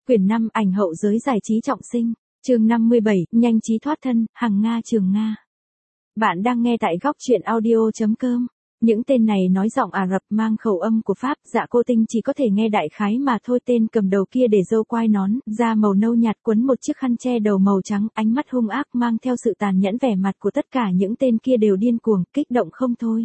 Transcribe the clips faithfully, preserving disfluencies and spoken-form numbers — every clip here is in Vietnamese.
Quyển năm ảnh hậu giới giải trí trọng sinh, chương năm mươi bảy, nhanh trí thoát thân, Hằng Nga Trường Nga. Bạn đang nghe tại góc truyện audio.com. Những tên này nói giọng Ả Rập mang khẩu âm của Pháp, Dạ Cô Tinh chỉ có thể nghe đại khái mà thôi. Tên cầm đầu kia để râu quai nón, da màu nâu nhạt quấn một chiếc khăn che đầu màu trắng, ánh mắt hung ác mang theo sự tàn nhẫn, vẻ mặt của tất cả những tên kia đều điên cuồng, kích động không thôi.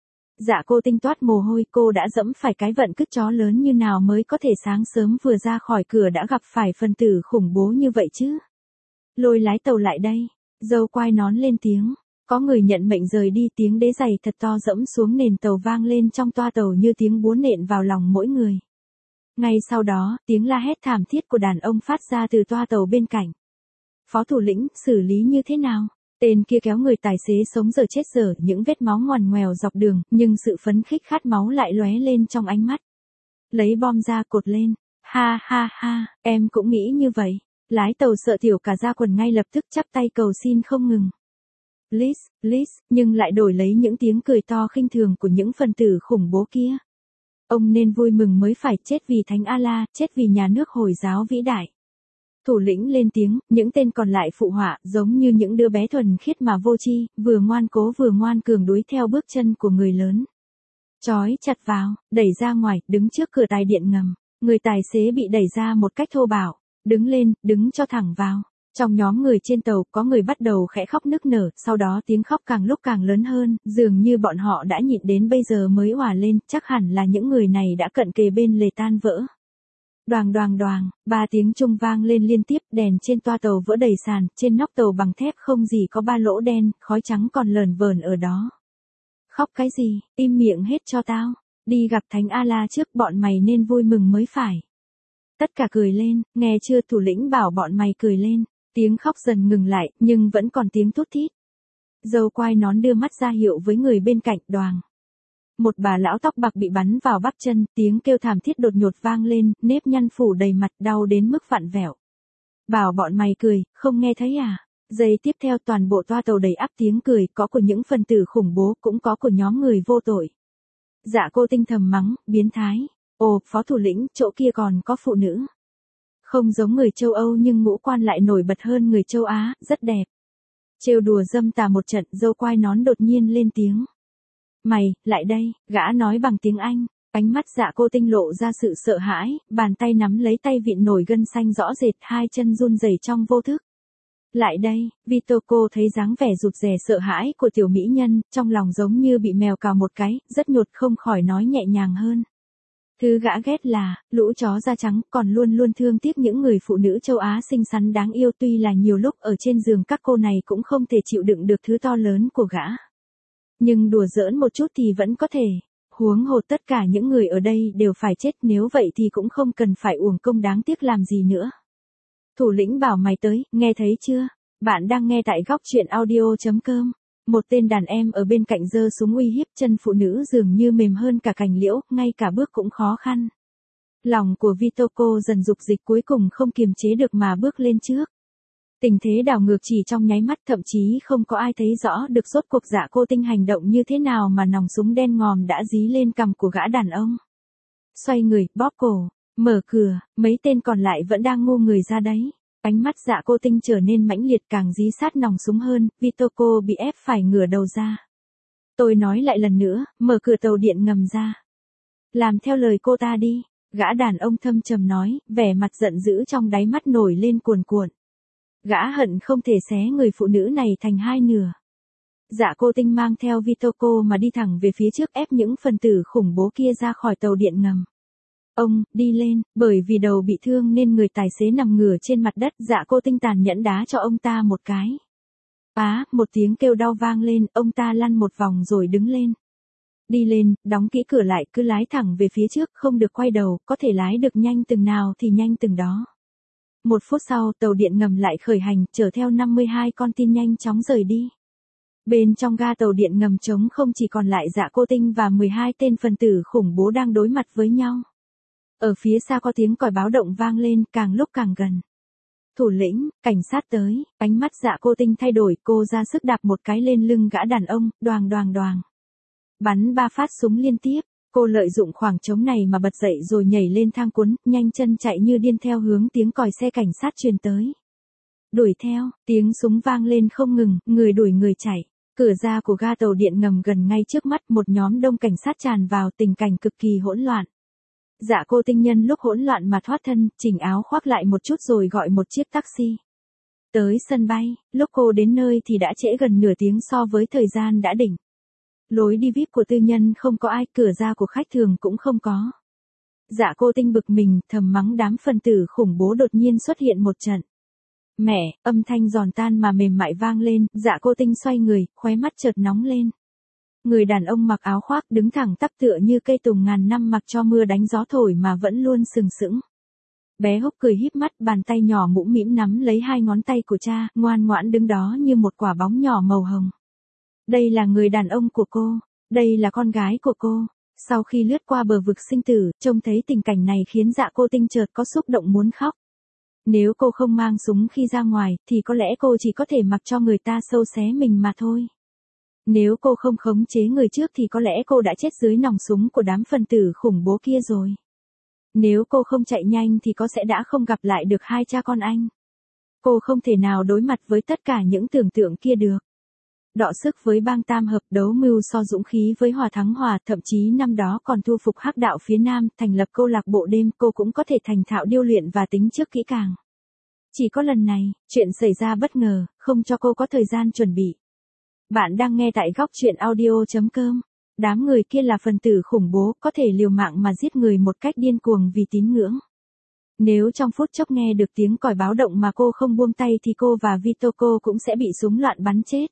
Dạ Cô Tinh toát mồ hôi, cô đã dẫm phải cái vận cứt chó lớn như nào mới có thể sáng sớm vừa ra khỏi cửa đã gặp phải phần tử khủng bố như vậy chứ. Lôi lái tàu lại đây, râu quai nón lên tiếng. Có người nhận mệnh rời đi, tiếng đế giày thật to dẫm xuống nền tàu vang lên trong toa tàu như tiếng búa nện vào lòng mỗi người. Ngay sau đó, tiếng la hét thảm thiết của đàn ông phát ra từ toa tàu bên cạnh. Phó thủ lĩnh, xử lý như thế nào? Tên kia kéo người tài xế sống dở chết dở, những vết máu ngoằn ngoèo dọc đường, nhưng sự phấn khích khát máu lại lóe lên trong ánh mắt. Lấy bom ra cột lên. Ha ha ha, em cũng nghĩ như vậy. Lái tàu sợ tiểu cả ra quần ngay lập tức chắp tay cầu xin không ngừng. Please, please, nhưng lại đổi lấy những tiếng cười to khinh thường của những phần tử khủng bố kia. Ông nên vui mừng mới phải, chết vì Thánh Allah, chết vì nhà nước Hồi giáo vĩ đại. Thủ lĩnh lên tiếng, những tên còn lại phụ họa, giống như những đứa bé thuần khiết mà vô tri, vừa ngoan cố vừa ngoan cường đuổi theo bước chân của người lớn. Trói chặt vào, đẩy ra ngoài, đứng trước cửa tài điện ngầm. Người tài xế bị đẩy ra một cách thô bạo. Đứng lên, đứng cho thẳng vào. Trong nhóm người trên tàu, có người bắt đầu khẽ khóc nức nở, sau đó tiếng khóc càng lúc càng lớn hơn, dường như bọn họ đã nhịn đến bây giờ mới òa lên, chắc hẳn là những người này đã cận kề bên lề tan vỡ. Đoàng đoàng đoàng, ba tiếng trung vang lên liên tiếp, đèn trên toa tàu vỡ đầy sàn, trên nóc tàu bằng thép không gì có ba lỗ đen, khói trắng còn lờn vờn ở đó. Khóc cái gì, im miệng hết cho tao, đi gặp Thánh Allah trước, bọn mày nên vui mừng mới phải. Tất cả cười lên, nghe chưa, thủ lĩnh bảo bọn mày cười lên. Tiếng khóc dần ngừng lại, nhưng vẫn còn tiếng thút thít. Dâu quai nón đưa mắt ra hiệu với người bên cạnh, đoàng. Một bà lão tóc bạc bị bắn vào bắp chân, tiếng kêu thảm thiết đột ngột vang lên, nếp nhăn phủ đầy mặt, đau đến mức vặn vẹo. Bảo bọn mày cười, không nghe thấy à? Giây tiếp theo toàn bộ toa tàu đầy ắp tiếng cười, có của những phần tử khủng bố, cũng có của nhóm người vô tội. Dạ Cô Tinh thầm mắng, biến thái. Ồ, phó thủ lĩnh, chỗ kia còn có phụ nữ. Không giống người châu Âu nhưng ngũ quan lại nổi bật hơn người châu Á, rất đẹp. Trêu đùa dâm tà một trận, dâu quai nón đột nhiên lên tiếng. Mày, lại đây, gã nói bằng tiếng Anh. Ánh mắt Dạ Cô Tinh lộ ra sự sợ hãi, bàn tay nắm lấy tay vịn nổi gân xanh rõ rệt, hai chân run rẩy trong vô thức. Lại đây, Vitoko thấy dáng vẻ rụt rè sợ hãi của tiểu mỹ nhân, trong lòng giống như bị mèo cào một cái, rất nhột, không khỏi nói nhẹ nhàng hơn. Thứ gã ghét là, lũ chó da trắng, còn luôn luôn thương tiếc những người phụ nữ châu Á xinh xắn đáng yêu, tuy là nhiều lúc ở trên giường các cô này cũng không thể chịu đựng được thứ to lớn của gã. Nhưng đùa giỡn một chút thì vẫn có thể, huống hồ tất cả những người ở đây đều phải chết, nếu vậy thì cũng không cần phải uổng công đáng tiếc làm gì nữa. Thủ lĩnh bảo mày tới, nghe thấy chưa? Bạn đang nghe tại góc truyện audio.com. Một tên đàn em ở bên cạnh giơ súng uy hiếp, chân phụ nữ dường như mềm hơn cả cành liễu, ngay cả bước cũng khó khăn. Lòng của Vitoko dần dục dịch, cuối cùng không kiềm chế được mà bước lên trước. Tình thế đảo ngược chỉ trong nháy mắt, thậm chí không có ai thấy rõ được rốt cuộc Dạ Cô Tinh hành động như thế nào mà nòng súng đen ngòm đã dí lên cằm của gã đàn ông. Xoay người, bóp cổ, mở cửa, mấy tên còn lại vẫn đang ngu người ra đấy. Ánh mắt Dạ Cô Tinh trở nên mãnh liệt, càng dí sát nòng súng hơn, Vitoko bị ép phải ngửa đầu ra. Tôi nói lại lần nữa, mở cửa tàu điện ngầm ra. Làm theo lời cô ta đi, gã đàn ông thâm trầm nói, vẻ mặt giận dữ trong đáy mắt nổi lên cuồn cuộn. Gã hận không thể xé người phụ nữ này thành hai nửa. Dạ Cô Tinh mang theo Vitoko mà đi thẳng về phía trước, ép những phần tử khủng bố kia ra khỏi tàu điện ngầm. Ông, đi lên, bởi vì đầu bị thương nên người tài xế nằm ngửa trên mặt đất, Dạ Cô Tinh tàn nhẫn đá cho ông ta một cái. Á, một tiếng kêu đau vang lên, ông ta lăn một vòng rồi đứng lên. Đi lên, đóng kỹ cửa lại, cứ lái thẳng về phía trước, không được quay đầu, có thể lái được nhanh từng nào thì nhanh từng đó. Một phút sau, tàu điện ngầm lại khởi hành, chở theo năm mươi hai con tin nhanh chóng rời đi. Bên trong ga tàu điện ngầm trống không, chỉ còn lại Dạ Cô Tinh và mười hai tên phần tử khủng bố đang đối mặt với nhau. Ở phía xa có tiếng còi báo động vang lên, càng lúc càng gần. Thủ lĩnh, cảnh sát tới, ánh mắt Dạ Cô Tinh thay đổi, cô ra sức đạp một cái lên lưng gã đàn ông, đoàng đoàng đoàng. Bắn ba phát súng liên tiếp, Cô lợi dụng khoảng trống này mà bật dậy rồi nhảy lên thang cuốn, nhanh chân chạy như điên theo hướng tiếng còi xe cảnh sát truyền tới. Đuổi theo, tiếng súng vang lên không ngừng, người đuổi người chạy. Cửa ra của ga tàu điện ngầm gần ngay trước mắt, một nhóm đông cảnh sát tràn vào, tình cảnh cực kỳ hỗn loạn. Dạ cô Tinh nhân lúc hỗn loạn mà thoát thân, chỉnh áo khoác lại một chút rồi gọi một chiếc taxi. Tới sân bay, lúc cô đến nơi thì đã trễ gần nửa tiếng so với thời gian đã định. Lối đi vi ai pi của tư nhân không có ai, cửa ra của khách thường cũng không có. Dạ cô Tinh bực mình, thầm mắng đám phần tử khủng bố đột nhiên xuất hiện một trận. Mẹ, âm thanh giòn tan mà mềm mại vang lên, dạ cô Tinh xoay người, khóe mắt chợt nóng lên. Người đàn ông mặc áo khoác đứng thẳng tắp tựa như cây tùng ngàn năm mặc cho mưa đánh gió thổi mà vẫn luôn sừng sững. Bé Húc cười híp mắt, bàn tay nhỏ mũm mĩm nắm lấy hai ngón tay của cha, ngoan ngoãn đứng đó như một quả bóng nhỏ màu hồng. Đây là người đàn ông của cô, đây là con gái của cô. Sau khi lướt qua bờ vực sinh tử, trông thấy tình cảnh này khiến dạ cô Tinh chợt có xúc động muốn khóc. Nếu cô không mang súng khi ra ngoài, thì có lẽ cô chỉ có thể mặc cho người ta sâu xé mình mà thôi. Nếu cô không khống chế người trước thì có lẽ cô đã chết dưới nòng súng của đám phần tử khủng bố kia rồi. Nếu cô không chạy nhanh thì có sẽ đã không gặp lại được hai cha con anh. Cô không thể nào đối mặt với tất cả những tưởng tượng kia được. Đọ sức với bang tam hợp, đấu mưu so dũng khí với hòa thắng hòa, thậm chí năm đó còn thu phục hắc đạo phía Nam, thành lập câu lạc bộ đêm, cô cũng có thể thành thạo điêu luyện và tính trước kỹ càng. Chỉ có lần này, chuyện xảy ra bất ngờ, không cho cô có thời gian chuẩn bị. Bạn đang nghe tại góc truyện audio chấm com. Đám người kia là phần tử khủng bố, có thể liều mạng mà giết người một cách điên cuồng vì tín ngưỡng. Nếu trong phút chốc nghe được tiếng còi báo động mà cô không buông tay thì cô và Vitoko cũng sẽ bị súng loạn bắn chết.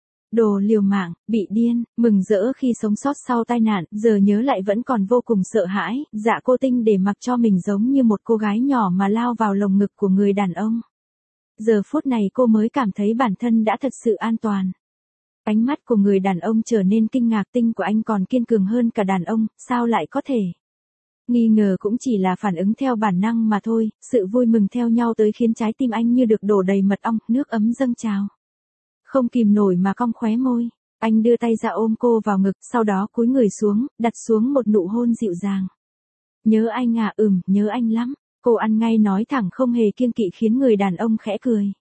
Đồ liều mạng, bị điên, mừng rỡ khi sống sót sau tai nạn, giờ nhớ lại vẫn còn vô cùng sợ hãi, dạ cô Tinh để mặc cho mình giống như một cô gái nhỏ mà lao vào lồng ngực của người đàn ông. Giờ phút này cô mới cảm thấy bản thân đã thật sự an toàn. Ánh mắt của người đàn ông trở nên kinh ngạc, Tinh của anh còn kiên cường hơn cả đàn ông, sao lại có thể? Nghi ngờ cũng chỉ là phản ứng theo bản năng mà thôi, sự vui mừng theo nhau tới khiến trái tim anh như được đổ đầy mật ong, nước ấm dâng trào. Không kìm nổi mà cong khóe môi, anh đưa tay ra ôm cô vào ngực, sau đó cúi người xuống, đặt xuống một nụ hôn dịu dàng. Nhớ anh à, ừm, nhớ anh lắm, cô ăn ngay nói thẳng không hề kiêng kỵ khiến người đàn ông khẽ cười.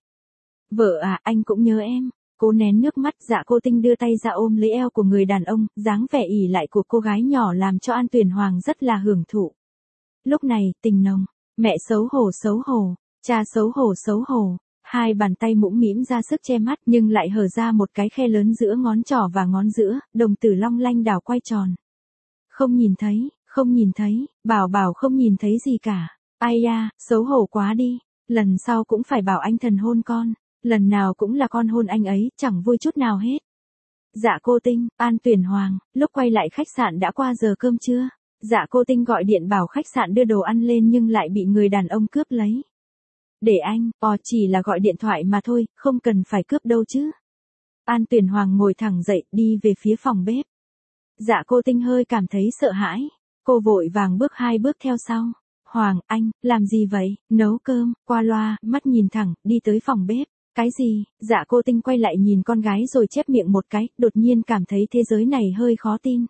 Vợ à, anh cũng nhớ em. Cô nén nước mắt, dạ cô Tinh đưa tay ra ôm lấy eo của người đàn ông, dáng vẻ ỉ lại của cô gái nhỏ làm cho An Tuyền Hoàng rất là hưởng thụ. Lúc này, tình nồng, mẹ xấu hổ xấu hổ, cha xấu hổ xấu hổ, hai bàn tay mũm mĩm ra sức che mắt nhưng lại hở ra một cái khe lớn giữa ngón trỏ và ngón giữa, đồng tử long lanh đảo quay tròn. Không nhìn thấy, không nhìn thấy, bảo bảo không nhìn thấy gì cả. Ai da, xấu hổ quá đi, lần sau cũng phải bảo anh thần hôn con. Lần nào cũng là con hôn anh ấy, chẳng vui chút nào hết. Dạ cô Tinh, An Tuyền Hoàng, lúc quay lại khách sạn đã qua giờ cơm trưa. Dạ cô Tinh gọi điện bảo khách sạn đưa đồ ăn lên nhưng lại bị người đàn ông cướp lấy. Để anh, ò chỉ là gọi điện thoại mà thôi, không cần phải cướp đâu chứ. An Tuyền Hoàng ngồi thẳng dậy, đi về phía phòng bếp. Dạ cô Tinh hơi cảm thấy sợ hãi. Cô vội vàng bước hai bước theo sau. Hoàng, anh, làm gì vậy? Nấu cơm, qua loa, mắt nhìn thẳng, đi tới phòng bếp. Cái gì? Dạ cô Tinh quay lại nhìn con gái rồi chép miệng một cái, đột nhiên cảm thấy thế giới này hơi khó tin.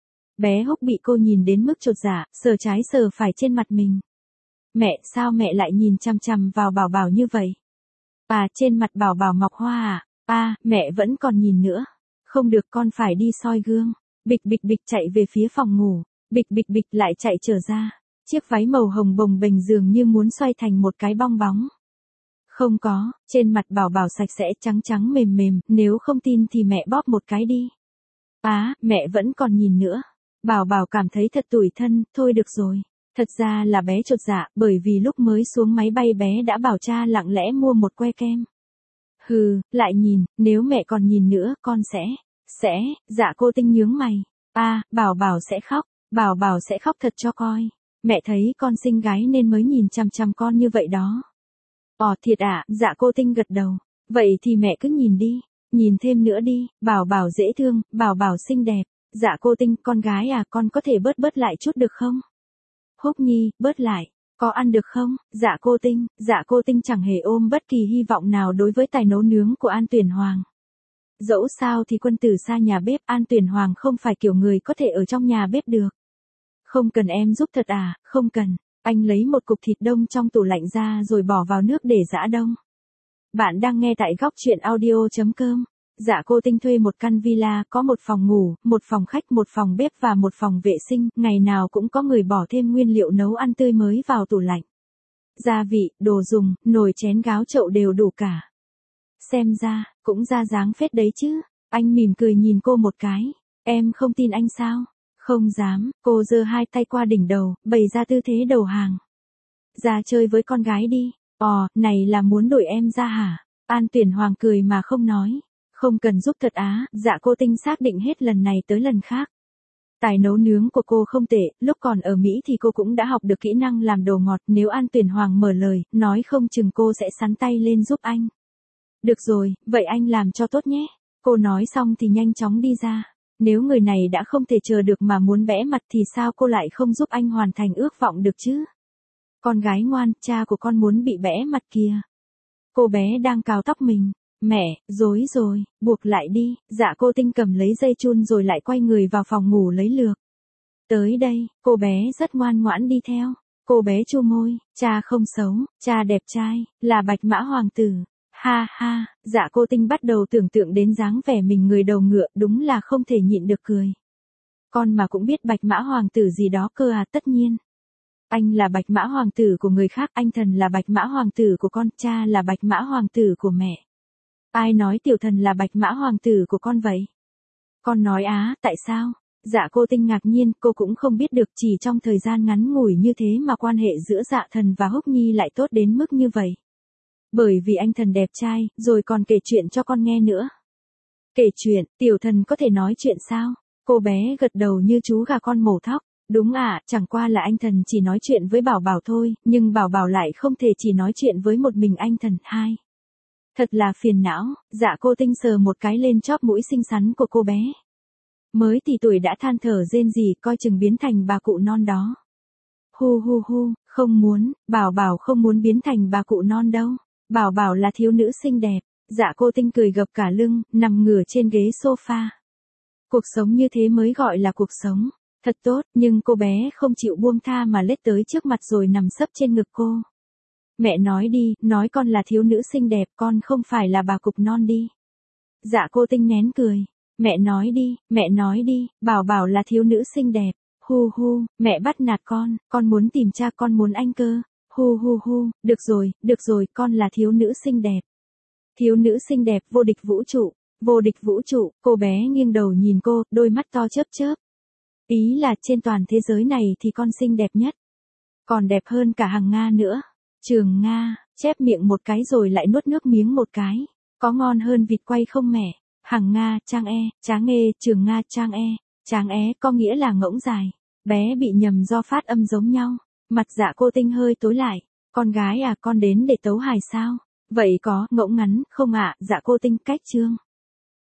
Bé Húc bị cô nhìn đến mức chột dạ, sờ trái sờ phải trên mặt mình. Mẹ, sao mẹ lại nhìn chằm chằm vào bảo bảo như vậy? À, trên mặt bảo bảo mọc hoa à? À, mẹ vẫn còn nhìn nữa. Không được, con phải đi soi gương. Bịch bịch bịch chạy về phía phòng ngủ. Bịch bịch bịch lại chạy trở ra. Chiếc váy màu hồng bồng bềnh dường như muốn xoay thành một cái bong bóng. Không có, trên mặt bảo bảo sạch sẽ trắng trắng mềm mềm, nếu không tin thì mẹ bóp một cái đi. Á, à, mẹ vẫn còn nhìn nữa. Bảo bảo cảm thấy thật tủi thân, thôi được rồi. Thật ra là bé chột dạ, bởi vì lúc mới xuống máy bay bé đã bảo cha lặng lẽ mua một que kem. Hừ, lại nhìn, nếu mẹ còn nhìn nữa, con sẽ, sẽ, dạ cô Tinh nhướng mày. À, bảo bảo sẽ khóc, bảo bảo sẽ khóc thật cho coi. Mẹ thấy con xinh gái nên mới nhìn chằm chằm con như vậy đó. Ồ thiệt ạ, à, dạ cô Tinh gật đầu. Vậy thì mẹ cứ nhìn đi, nhìn thêm nữa đi, bảo bảo dễ thương, bảo bảo xinh đẹp. Dạ cô Tinh, con gái à, con có thể bớt bớt lại chút được không? Húc Nhi, bớt lại, có ăn được không? Dạ cô Tinh, dạ cô Tinh chẳng hề ôm bất kỳ hy vọng nào đối với tài nấu nướng của An Tuyền Hoàng. Dẫu sao thì quân tử xa nhà bếp, An Tuyền Hoàng không phải kiểu người có thể ở trong nhà bếp được. Không cần em giúp thật à, không cần. Anh lấy một cục thịt đông trong tủ lạnh ra rồi bỏ vào nước để giã đông. Bạn đang nghe tại góc chuyện audio.com. Dạ cô Tinh thuê một căn villa có một phòng ngủ, một phòng khách, một phòng bếp và một phòng vệ sinh. Ngày nào cũng có người bỏ thêm nguyên liệu nấu ăn tươi mới vào tủ lạnh. Gia vị, đồ dùng, nồi chén gáo chậu đều đủ cả. Xem ra, cũng ra dáng phết đấy chứ. Anh mỉm cười nhìn cô một cái. Em không tin anh sao? Không dám, cô giơ hai tay qua đỉnh đầu, bày ra tư thế đầu hàng. Ra chơi với con gái đi. Ồ, này là muốn đuổi em ra hả? An Tuyển Hoàng cười mà không nói. Không cần giúp thật á, dạ cô Tinh xác định hết lần này tới lần khác. Tài nấu nướng của cô không tệ, lúc còn ở Mỹ thì cô cũng đã học được kỹ năng làm đồ ngọt. Nếu An Tuyển Hoàng mở lời, nói không chừng cô sẽ sắn tay lên giúp anh. Được rồi, vậy anh làm cho tốt nhé. Cô nói xong thì nhanh chóng đi ra. Nếu người này đã không thể chờ được mà muốn bẽ mặt thì sao cô lại không giúp anh hoàn thành ước vọng được chứ? Con gái ngoan, cha của con muốn bị bẽ mặt kìa. Cô bé đang cào tóc mình. Mẹ, rối rồi, buộc lại đi. Dạ cô Tinh cầm lấy dây chun rồi lại quay người vào phòng ngủ lấy lược. Tới đây, cô bé rất ngoan ngoãn đi theo. Cô bé chu môi, cha không xấu, cha đẹp trai, là Bạch Mã Hoàng tử. Ha ha, dạ cô Tinh bắt đầu tưởng tượng đến dáng vẻ mình người đầu ngựa, đúng là không thể nhịn được cười. Con mà cũng biết Bạch Mã Hoàng tử gì đó cơ à? Tất nhiên. Anh là Bạch Mã Hoàng tử của người khác, anh Thần là Bạch Mã Hoàng tử của con, cha là Bạch Mã Hoàng tử của mẹ. Ai nói Tiểu Thần là Bạch Mã Hoàng tử của con vậy? Con nói á, tại sao? Dạ cô Tinh ngạc nhiên, cô cũng không biết được, chỉ trong thời gian ngắn ngủi như thế mà quan hệ giữa Dạ Thần và Húc Nhi lại tốt đến mức như vậy. Bởi vì anh Thần đẹp trai, rồi còn kể chuyện cho con nghe nữa. Kể chuyện, Tiểu Thần có thể nói chuyện sao? Cô bé gật đầu như chú gà con mổ thóc. Đúng ạ, à, chẳng qua là anh Thần chỉ nói chuyện với Bảo Bảo thôi, nhưng Bảo Bảo lại không thể chỉ nói chuyện với một mình anh Thần. Hai. Thật là phiền não. Dạ cô Tinh sờ một cái lên chóp mũi xinh xắn của cô bé. Mới thì tuổi đã than thở rên rỉ, coi chừng biến thành bà cụ non đó. Hu hu hu, không muốn, Bảo Bảo không muốn biến thành bà cụ non đâu. Bảo Bảo là thiếu nữ xinh đẹp. Dạ cô Tinh cười gập cả lưng, nằm ngửa trên ghế sofa. Cuộc sống như thế mới gọi là cuộc sống. Thật tốt, nhưng cô bé không chịu buông tha mà lết tới trước mặt rồi nằm sấp trên ngực cô. Mẹ nói đi, nói con là thiếu nữ xinh đẹp, con không phải là bà cục non đi. Dạ cô Tinh nén cười. Mẹ nói đi, mẹ nói đi, Bảo Bảo là thiếu nữ xinh đẹp. Hu hu, mẹ bắt nạt con, con muốn tìm cha, con muốn anh cơ. Hu hu hu, được rồi, được rồi, con là thiếu nữ xinh đẹp. Thiếu nữ xinh đẹp vô địch vũ trụ, vô địch vũ trụ, cô bé nghiêng đầu nhìn cô, đôi mắt to chớp chớp. Ý là trên toàn thế giới này thì con xinh đẹp nhất. Còn đẹp hơn cả Hằng Nga nữa. Trường Nga, chép miệng một cái rồi lại nuốt nước miếng một cái. Có ngon hơn vịt quay không mẹ? Hằng Nga, Trang E, Tráng E, Trường Nga, Trang E. Tráng É có nghĩa là ngỗng dài. Bé bị nhầm do phát âm giống nhau. Mặt Dạ cô Tinh hơi tối lại. Con gái à, con đến để tấu hài sao? Vậy có, ngỗng ngắn, không ạ? Dạ cô Tinh cách chương.